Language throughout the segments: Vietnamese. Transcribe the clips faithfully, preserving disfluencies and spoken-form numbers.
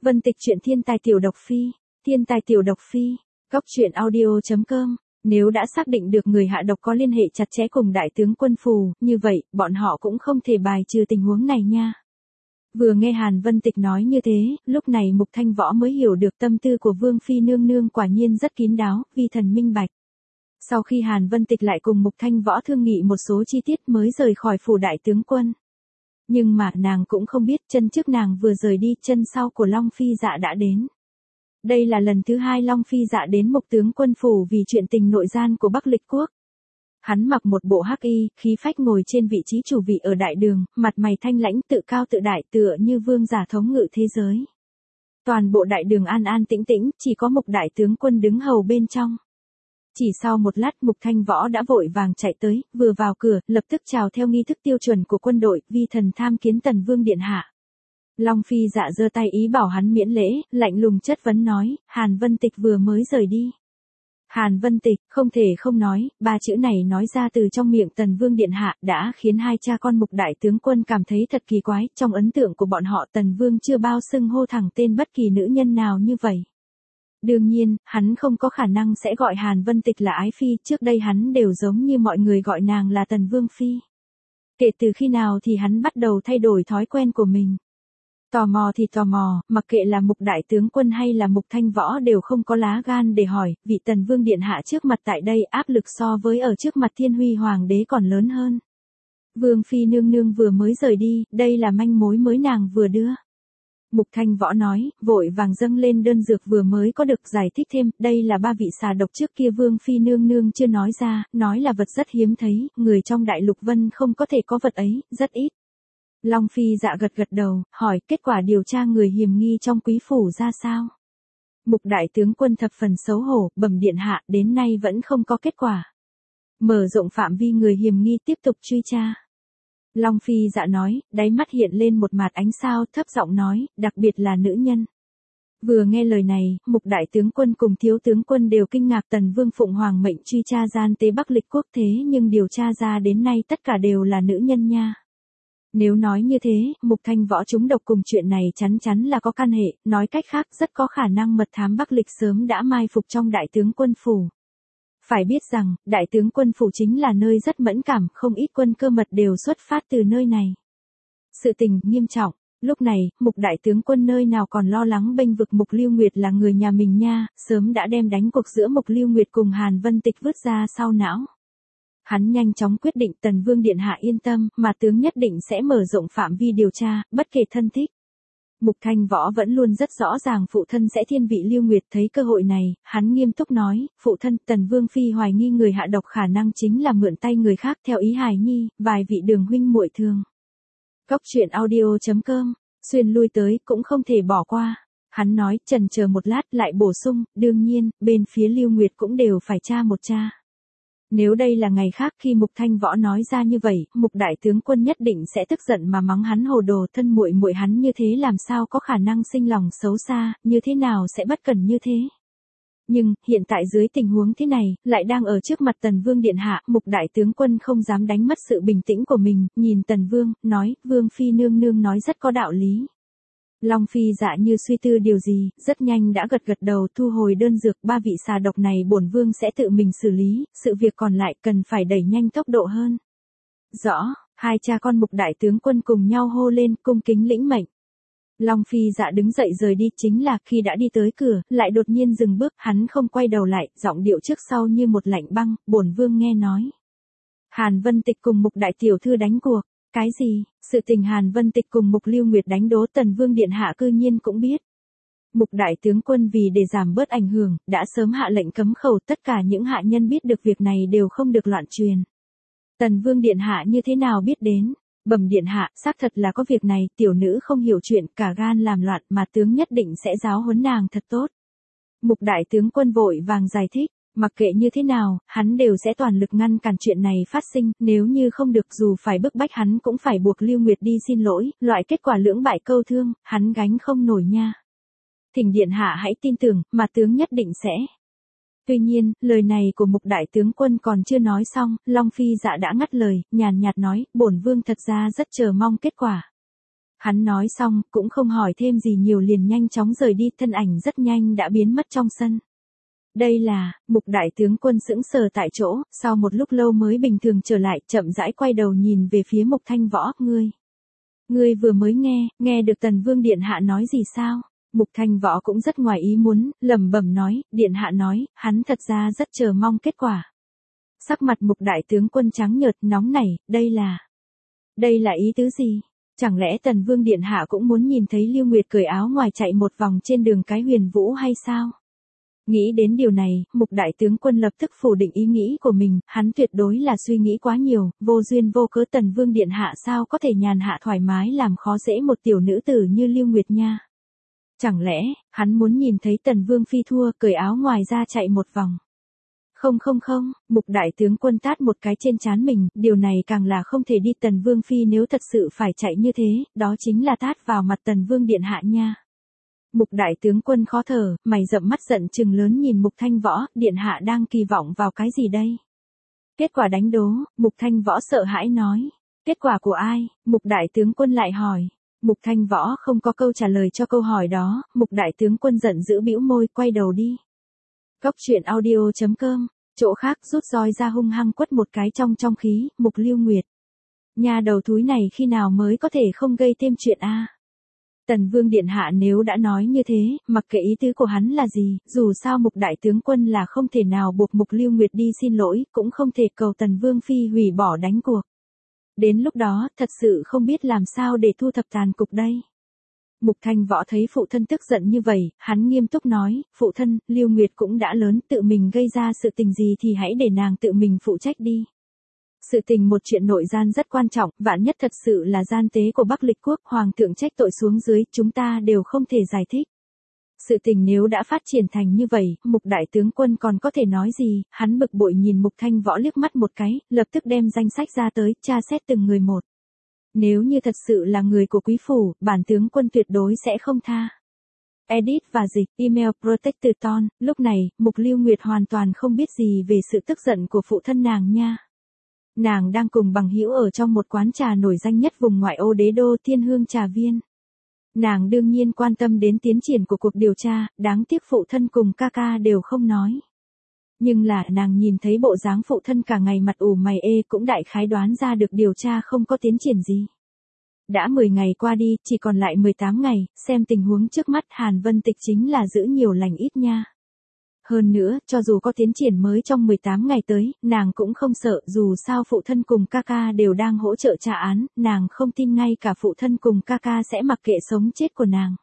Vân Tịch truyện thiên tài tiểu độc phi, thiên tài tiểu độc phi, góc truyện audio.com. Nếu đã xác định được người hạ độc có liên hệ chặt chẽ cùng đại tướng quân Phù, như vậy, bọn họ cũng không thể bài trừ tình huống này nha. Vừa nghe Hàn Vân Tịch nói như thế, lúc này Mục Thanh Võ mới hiểu được tâm tư của Vương Phi nương nương quả nhiên rất kín đáo, vi thần minh bạch. Sau khi Hàn Vân Tịch lại cùng Mục Thanh Võ thương nghị một số chi tiết mới rời khỏi phủ đại tướng quân. Nhưng mà nàng cũng không biết chân trước nàng vừa rời đi, chân sau của Long Phi Dạ đã đến. Đây là lần thứ hai Long Phi Dạ đến Mục tướng quân phủ vì chuyện tình nội gian của Bắc Lịch Quốc. Hắn mặc một bộ hắc y, khí phách ngồi trên vị trí chủ vị ở đại đường, mặt mày thanh lãnh tự cao tự đại tựa như vương giả thống ngự thế giới. Toàn bộ đại đường an an tĩnh tĩnh, chỉ có Mục đại tướng quân đứng hầu bên trong. Chỉ sau một lát Mục Thanh Võ đã vội vàng chạy tới, vừa vào cửa, lập tức chào theo nghi thức tiêu chuẩn của quân đội, vi thần tham kiến Tần Vương điện hạ. Long Phi Dạ giơ tay ý bảo hắn miễn lễ, lạnh lùng chất vấn nói, Hàn Vân Tịch vừa mới rời đi. Hàn Vân Tịch, không thể không nói, ba chữ này nói ra từ trong miệng Tần Vương điện hạ đã khiến hai cha con Mục đại tướng quân cảm thấy thật kỳ quái, trong ấn tượng của bọn họ Tần Vương chưa bao xưng hô thẳng tên bất kỳ nữ nhân nào như vậy. Đương nhiên, hắn không có khả năng sẽ gọi Hàn Vân Tịch là ái phi, trước đây hắn đều giống như mọi người gọi nàng là Tần Vương Phi. Kể từ khi nào thì hắn bắt đầu thay đổi thói quen của mình. Tò mò thì tò mò, mặc kệ là Mục đại tướng quân hay là Mục Thanh Võ đều không có lá gan để hỏi, vị Tần Vương điện hạ trước mặt tại đây áp lực so với ở trước mặt Thiên Huy Hoàng đế còn lớn hơn. Vương Phi nương nương vừa mới rời đi, đây là manh mối mới nàng vừa đưa. Mục Thanh Võ nói, vội vàng dâng lên đơn dược vừa mới có được giải thích thêm, đây là ba vị xà độc trước kia Vương Phi nương nương chưa nói ra, nói là vật rất hiếm thấy, người trong Đại Lục Vân không có thể có vật ấy, rất ít. Long Phi Dạ gật gật đầu, hỏi kết quả điều tra người hiểm nghi trong quý phủ ra sao? Mục đại tướng quân thập phần xấu hổ, bẩm điện hạ, đến nay vẫn không có kết quả. Mở rộng phạm vi người hiểm nghi tiếp tục truy tra. Long Phi Dạ nói, đáy mắt hiện lên một mạt ánh sao, thấp giọng nói, đặc biệt là nữ nhân. Vừa nghe lời này, Mục đại tướng quân cùng thiếu tướng quân đều kinh ngạc Tần Vương phụng hoàng mệnh truy tra gian tế Bắc Lịch Quốc thế nhưng điều tra ra đến nay tất cả đều là nữ nhân nha. Nếu nói như thế, Mục Thanh Võ chúng độc cùng chuyện này chắn chắn là có căn hệ, nói cách khác rất có khả năng mật thám Bắc Lịch sớm đã mai phục trong đại tướng quân phủ. Phải biết rằng, đại tướng quân phủ chính là nơi rất mẫn cảm, không ít quân cơ mật đều xuất phát từ nơi này. Sự tình nghiêm trọng, lúc này, Mục đại tướng quân nơi nào còn lo lắng bênh vực Mục Lưu Nguyệt là người nhà mình nha, sớm đã đem đánh cuộc giữa Mục Lưu Nguyệt cùng Hàn Vân Tịch vứt ra sau não. Hắn nhanh chóng quyết định Tần Vương điện hạ yên tâm, mà tướng nhất định sẽ mở rộng phạm vi điều tra, bất kể thân thích. Mục Thanh Võ vẫn luôn rất rõ ràng phụ thân sẽ thiên vị Lưu Nguyệt, thấy cơ hội này, hắn nghiêm túc nói, phụ thân Tần Vương Phi hoài nghi người hạ độc khả năng chính là mượn tay người khác theo ý hài nhi, vài vị đường huynh muội thường. Góc truyện audio.com, xuyên lui tới cũng không thể bỏ qua. Hắn nói, chần chờ một lát lại bổ sung, đương nhiên, bên phía Lưu Nguyệt cũng đều phải tra một tra. Nếu đây là ngày khác khi Mục Thanh Võ nói ra như vậy, Mục đại tướng quân nhất định sẽ tức giận mà mắng hắn hồ đồ, thân muội muội hắn như thế làm sao có khả năng sinh lòng xấu xa, như thế nào sẽ bất cẩn như thế. Nhưng, hiện tại dưới tình huống thế này, lại đang ở trước mặt Tần Vương điện hạ, Mục đại tướng quân không dám đánh mất sự bình tĩnh của mình, nhìn Tần Vương, nói, Vương Phi nương nương nói rất có đạo lý. Long Phi Dạ như suy tư điều gì, rất nhanh đã gật gật đầu thu hồi đơn dược, ba vị xà độc này bổn vương sẽ tự mình xử lý, sự việc còn lại cần phải đẩy nhanh tốc độ hơn. Rõ, hai cha con Mục đại tướng quân cùng nhau hô lên, cung kính lĩnh mệnh. Long Phi Dạ đứng dậy rời đi, chính là khi đã đi tới cửa, lại đột nhiên dừng bước, hắn không quay đầu lại, giọng điệu trước sau như một lạnh băng, bổn vương nghe nói. Hàn Vân Tịch cùng Mục đại tiểu thư đánh cuộc. Cái gì? Sự tình Hàn Vân Tịch cùng Mục Lưu Nguyệt đánh đố Tần Vương điện hạ cư nhiên cũng biết. Mục đại tướng quân vì để giảm bớt ảnh hưởng, đã sớm hạ lệnh cấm khẩu, tất cả những hạ nhân biết được việc này đều không được loạn truyền. Tần Vương điện hạ như thế nào biết đến? Bẩm điện hạ, xác thật là có việc này, tiểu nữ không hiểu chuyện, cả gan làm loạn, mà tướng nhất định sẽ giáo huấn nàng thật tốt. Mục đại tướng quân vội vàng giải thích. Mặc kệ như thế nào, hắn đều sẽ toàn lực ngăn cản chuyện này phát sinh, nếu như không được dù phải bức bách hắn cũng phải buộc Lưu Nguyệt đi xin lỗi, loại kết quả lưỡng bại câu thương, hắn gánh không nổi nha. Thỉnh điện hạ hãy tin tưởng, mà tướng nhất định sẽ. Tuy nhiên, lời này của Mục đại tướng quân còn chưa nói xong, Long Phi Dạ đã ngắt lời, nhàn nhạt nói, bổn vương thật ra rất chờ mong kết quả. Hắn nói xong, cũng không hỏi thêm gì nhiều liền nhanh chóng rời đi, thân ảnh rất nhanh đã biến mất trong sân. Đây là, Mục đại tướng quân sững sờ tại chỗ, sau một lúc lâu mới bình thường trở lại, chậm rãi quay đầu nhìn về phía Mục Thanh Võ, ngươi. Ngươi vừa mới nghe, nghe được Tần Vương Điện Hạ nói gì sao? Mục Thanh Võ cũng rất ngoài ý muốn, lẩm bẩm nói, Điện Hạ nói, hắn thật ra rất chờ mong kết quả. Sắc mặt Mục đại tướng quân trắng nhợt, nóng nảy, đây là... Đây là ý tứ gì? Chẳng lẽ Tần Vương Điện Hạ cũng muốn nhìn thấy Lưu Nguyệt cởi áo ngoài chạy một vòng trên đường cái Huyền Vũ hay sao? Nghĩ đến điều này, Mục đại tướng quân lập tức phủ định ý nghĩ của mình, hắn tuyệt đối là suy nghĩ quá nhiều, vô duyên vô cớ Tần Vương Điện Hạ sao có thể nhàn hạ thoải mái làm khó dễ một tiểu nữ tử như Lưu Nguyệt nha. Chẳng lẽ, hắn muốn nhìn thấy Tần Vương Phi thua cởi áo ngoài ra chạy một vòng. Không không không, Mục đại tướng quân tát một cái trên trán mình, điều này càng là không thể đi. Tần Vương Phi nếu thật sự phải chạy như thế, đó chính là tát vào mặt Tần Vương Điện Hạ nha. Mục đại tướng quân khó thở, mày rậm mắt giận trừng lớn nhìn Mục Thanh Võ, Điện Hạ đang kỳ vọng vào cái gì đây? Kết quả đánh đố, Mục Thanh Võ sợ hãi nói. Kết quả của ai? Mục đại tướng quân lại hỏi. Mục Thanh Võ không có câu trả lời cho câu hỏi đó, Mục đại tướng quân giận dữ bĩu môi, quay đầu đi. Góc truyện audio chấm com, chỗ khác rút roi ra hung hăng quất một cái trong trong khí, Mục Lưu Nguyệt. Nhà đầu thúi này khi nào mới có thể không gây thêm chuyện a? À? Tần Vương Điện Hạ nếu đã nói như thế, mặc kệ ý tứ của hắn là gì, dù sao Mục đại tướng quân là không thể nào buộc Mục Lưu Nguyệt đi xin lỗi, cũng không thể cầu Tần Vương Phi hủy bỏ đánh cuộc. Đến lúc đó, thật sự không biết làm sao để thu thập tàn cục đây. Mục Thanh Võ thấy phụ thân tức giận như vậy, hắn nghiêm túc nói, phụ thân, Lưu Nguyệt cũng đã lớn, tự mình gây ra sự tình gì thì hãy để nàng tự mình phụ trách đi. Sự tình một chuyện nội gian rất quan trọng, vạn nhất thật sự là gian tế của Bắc Lịch Quốc, Hoàng thượng trách tội xuống dưới, chúng ta đều không thể giải thích. Sự tình nếu đã phát triển thành như vậy, Mục đại tướng quân còn có thể nói gì, hắn bực bội nhìn Mục Thanh Võ liếc mắt một cái, lập tức đem danh sách ra tới, tra xét từng người một. Nếu như thật sự là người của quý phủ, bản tướng quân tuyệt đối sẽ không tha. Edit và dịch, email Protector Ton, lúc này, Mục Lưu Nguyệt hoàn toàn không biết gì về sự tức giận của phụ thân nàng nha. Nàng đang cùng bằng hữu ở trong một quán trà nổi danh nhất vùng ngoại ô đế đô Thiên Hương Trà Viên. Nàng đương nhiên quan tâm đến tiến triển của cuộc điều tra, đáng tiếc phụ thân cùng ca ca đều không nói. Nhưng là nàng nhìn thấy bộ dáng phụ thân cả ngày mặt ủ mày ê cũng đại khái đoán ra được điều tra không có tiến triển gì. Đã mười ngày qua đi, chỉ còn lại mười tám ngày, xem tình huống trước mắt Hàn Vân Tịch chính là giữ nhiều lành ít nha. Hơn nữa, cho dù có tiến triển mới trong mười tám ngày tới, nàng cũng không sợ, dù sao phụ thân cùng ca ca đều đang hỗ trợ tra án, nàng không tin ngay cả phụ thân cùng ca ca sẽ mặc kệ sống chết của nàng.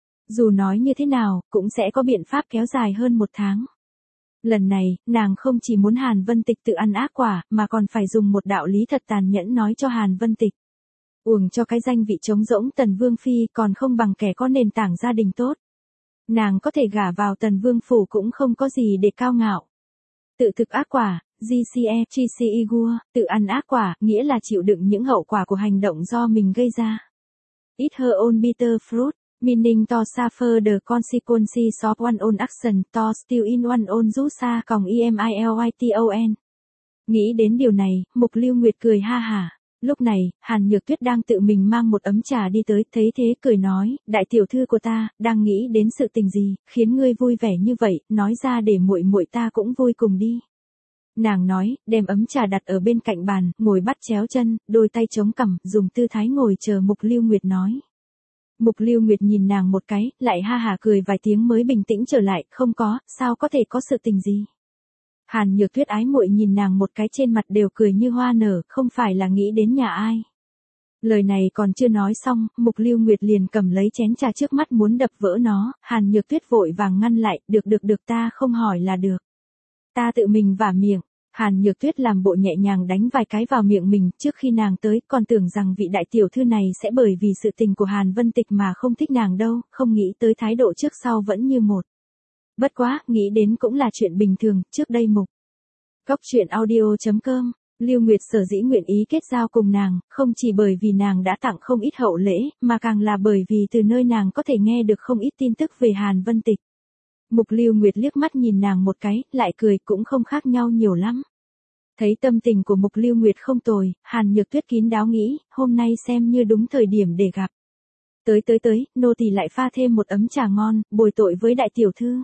Dù nói như thế nào, cũng sẽ có biện pháp kéo dài hơn một tháng. Lần này, nàng không chỉ muốn Hàn Vân Tịch tự ăn ác quả, mà còn phải dùng một đạo lý thật tàn nhẫn nói cho Hàn Vân Tịch. Uổng cho cái danh vị trống rỗng Tần Vương Phi còn không bằng kẻ có nền tảng gia đình tốt. Nàng có thể gả vào Tần Vương Phủ cũng không có gì để cao ngạo. Tự thực ác quả, giê xê e, giê xê e Gua, tự ăn ác quả, nghĩa là chịu đựng những hậu quả của hành động do mình gây ra. Eat her own bitter fruit, meaning to suffer the consequences of one's own action, to steal in one's own juice, còng emilton. Nghĩ đến điều này, Mục Lưu Nguyệt cười ha hả. Lúc này, Hàn Nhược Tuyết đang tự mình mang một ấm trà đi tới, thấy thế cười nói, đại tiểu thư của ta, đang nghĩ đến sự tình gì, khiến ngươi vui vẻ như vậy, nói ra để muội muội ta cũng vui cùng đi. Nàng nói, đem ấm trà đặt ở bên cạnh bàn, ngồi bắt chéo chân, đôi tay chống cằm, dùng tư thái ngồi chờ Mục Lưu Nguyệt nói. Mục Lưu Nguyệt nhìn nàng một cái, lại ha hả cười vài tiếng mới bình tĩnh trở lại, không có, sao có thể có sự tình gì. Hàn Nhược Tuyết ái muội nhìn nàng một cái trên mặt đều cười như hoa nở, không phải là nghĩ đến nhà ai. Lời này còn chưa nói xong, Mục Lưu Nguyệt liền cầm lấy chén trà trước mắt muốn đập vỡ nó, Hàn Nhược Tuyết vội vàng ngăn lại, được được được ta không hỏi là được. Ta tự mình vả miệng, Hàn Nhược Tuyết làm bộ nhẹ nhàng đánh vài cái vào miệng mình, trước khi nàng tới, còn tưởng rằng vị đại tiểu thư này sẽ bởi vì sự tình của Hàn Vân Tịch mà không thích nàng đâu, không nghĩ tới thái độ trước sau vẫn như một. Bất quá, nghĩ đến cũng là chuyện bình thường, trước đây Mục. Góc truyện audio chấm com, Lưu Nguyệt sở dĩ nguyện ý kết giao cùng nàng, không chỉ bởi vì nàng đã tặng không ít hậu lễ, mà càng là bởi vì từ nơi nàng có thể nghe được không ít tin tức về Hàn Vân Tịch. Mục Lưu Nguyệt liếc mắt nhìn nàng một cái, lại cười cũng không khác nhau nhiều lắm. Thấy tâm tình của Mục Lưu Nguyệt không tồi, Hàn Nhược Tuyết kín đáo nghĩ, hôm nay xem như đúng thời điểm để gặp. Tới tới tới, nô tỳ lại pha thêm một ấm trà ngon, bồi tội với đại tiểu thư.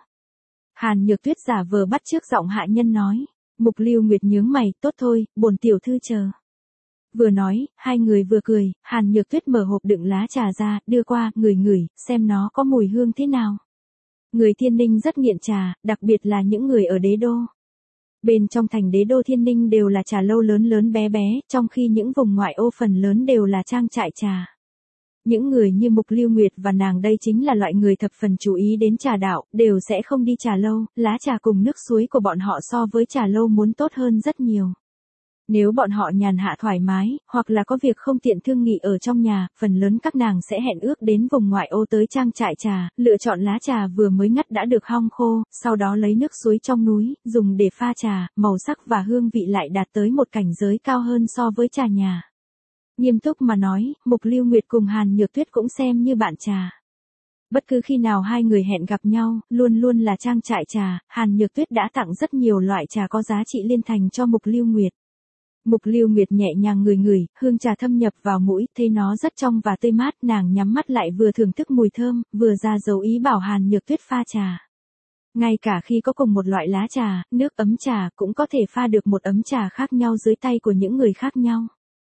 Hàn Nhược Tuyết giả vờ bắt chước giọng hạ nhân nói. Mục Lưu Nguyệt nhướng mày, tốt thôi, bổn tiểu thư chờ. Vừa nói, hai người vừa cười, Hàn Nhược Tuyết mở hộp đựng lá trà ra, đưa qua, ngửi ngửi, xem nó có mùi hương thế nào. Người Thiên Ninh rất nghiện trà, đặc biệt là những người ở đế đô. Bên trong thành đế đô Thiên Ninh đều là trà lâu lớn lớn bé bé, trong khi những vùng ngoại ô phần lớn đều là trang trại trà. Những người như Mục Lưu Nguyệt và nàng đây chính là loại người thập phần chú ý đến trà đạo, đều sẽ không đi trà lâu, lá trà cùng nước suối của bọn họ so với trà lâu muốn tốt hơn rất nhiều. Nếu bọn họ nhàn hạ thoải mái, hoặc là có việc không tiện thương nghị ở trong nhà, phần lớn các nàng sẽ hẹn ước đến vùng ngoại ô tới trang trại trà, lựa chọn lá trà vừa mới ngắt đã được hong khô, sau đó lấy nước suối trong núi, dùng để pha trà, màu sắc và hương vị lại đạt tới một cảnh giới cao hơn so với trà nhà. Nghiêm túc mà nói, Mục Lưu Nguyệt cùng Hàn Nhược Tuyết cũng xem như bạn trà. Bất cứ khi nào hai người hẹn gặp nhau, luôn luôn là trang trại trà, Hàn Nhược Tuyết đã tặng rất nhiều loại trà có giá trị liên thành cho Mục Lưu Nguyệt. Mục Lưu Nguyệt nhẹ nhàng ngửi ngửi, hương trà thâm nhập vào mũi, thấy nó rất trong và tươi mát, nàng nhắm mắt lại vừa thưởng thức mùi thơm, vừa ra dấu ý bảo Hàn Nhược Tuyết pha trà. Ngay cả khi có cùng một loại lá trà, nước ấm trà cũng có thể pha được một ấm trà khác nhau dưới tay của những người khác nhau.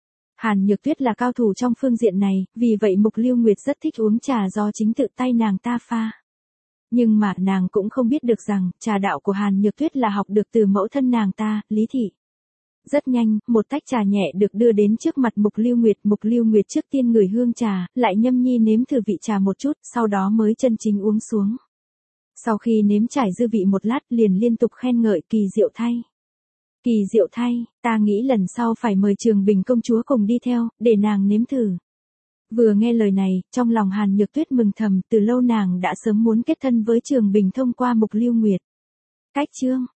Hàn Nhược Tuyết là cao thủ trong phương diện này, vì vậy Mục Lưu Nguyệt rất thích uống trà do chính tự tay nàng ta pha. Nhưng mà nàng cũng không biết được rằng, trà đạo của Hàn Nhược Tuyết là học được từ mẫu thân nàng ta, Lý Thị. Rất nhanh, một tách trà nhẹ được đưa đến trước mặt Mục Lưu Nguyệt. Mục Lưu Nguyệt trước tiên ngửi hương trà, lại nhâm nhi nếm thử vị trà một chút, sau đó mới chân chính uống xuống. Sau khi nếm trải dư vị một lát, liền liên tục khen ngợi kỳ diệu thay. Kỳ diệu thay, ta nghĩ lần sau phải mời Trường Bình công chúa cùng đi theo, để nàng nếm thử. Vừa nghe lời này, trong lòng Hàn Nhược Tuyết mừng thầm, từ lâu nàng đã sớm muốn kết thân với Trường Bình thông qua Mục Lưu Nguyệt. Cách chương